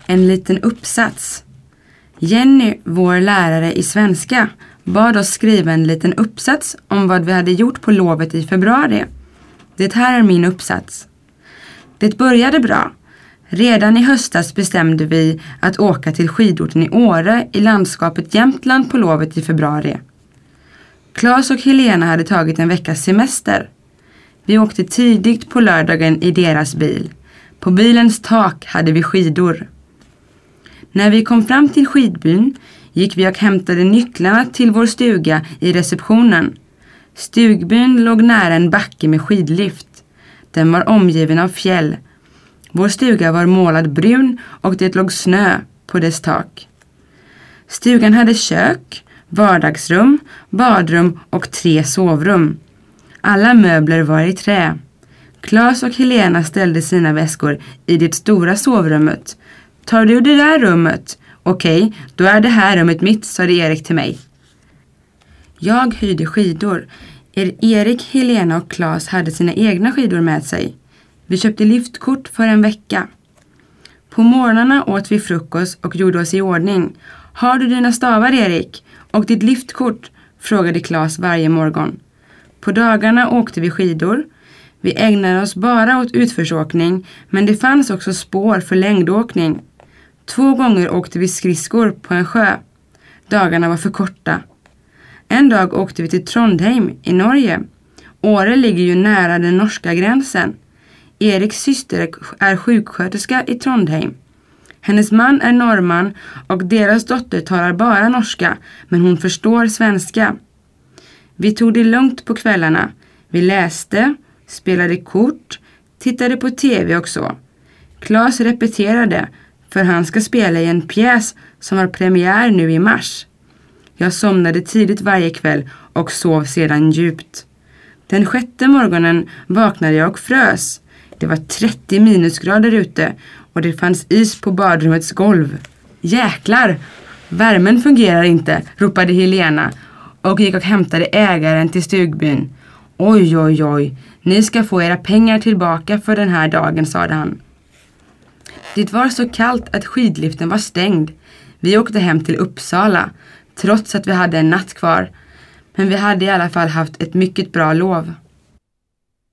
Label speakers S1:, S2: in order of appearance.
S1: en liten uppsats. Jenny, vår lärare i svenska, bad oss skriva en liten uppsats om vad vi hade gjort på lovet i februari. Det här är min uppsats. Det började bra. Redan i höstas bestämde vi att åka till skidorten i Åre i landskapet Jämtland på lovet i februari. Claes och Helena hade tagit en veckas semester. Vi åkte tidigt på lördagen i deras bil. På bilens tak hade vi skidor. När vi kom fram till skidbyn gick vi och hämtade nycklarna till vår stuga i receptionen. Stugbyn låg nära en backe med skidlift. Den var omgiven av fjäll. Vår stuga var målad brun och det låg snö på dess tak. Stugan hade kök, vardagsrum, badrum och 3 sovrum. Alla möbler var i trä. Claes och Helena ställde sina väskor i det stora sovrummet. Tar du det där rummet? Okej, då är det här rummet mitt, sa Erik till mig. Jag hyrde skidor. Erik, Helena och Claes hade sina egna skidor med sig. Vi köpte liftkort för en vecka. På morgnarna åt vi frukost och gjorde oss i ordning. Har du dina stavar, Erik? Och ditt liftkort? Frågade Claes varje morgon. På dagarna åkte vi skidor. Vi ägnade oss bara åt utförsåkning, men det fanns också spår för längdåkning. 2 gånger åkte vi skridskor på en sjö. Dagarna var för korta. En dag åkte vi till Trondheim i Norge. Åre ligger ju nära den norska gränsen. Eriks syster är sjuksköterska i Trondheim. Hennes man är norrman och deras dotter talar bara norska, men hon förstår svenska. Vi tog det lugnt på kvällarna. Vi läste, spelade kort, tittade på tv och så. Claes repeterade, för han ska spela i en pjäs som har premiär nu i mars. Jag somnade tidigt varje kväll och sov sedan djupt. Den 6:e morgonen vaknade jag och frös. Det var 30 minusgrader ute och det fanns is på badrummets golv. Jäklar! Värmen fungerar inte, ropade Helena och gick och hämtade ägaren till stugbyn. Oj, oj, oj, ni ska få era pengar tillbaka för den här dagen, sade han. Det var så kallt att skidliften var stängd. Vi åkte hem till Uppsala, trots att vi hade en natt kvar. Men vi hade i alla fall haft ett mycket bra lov.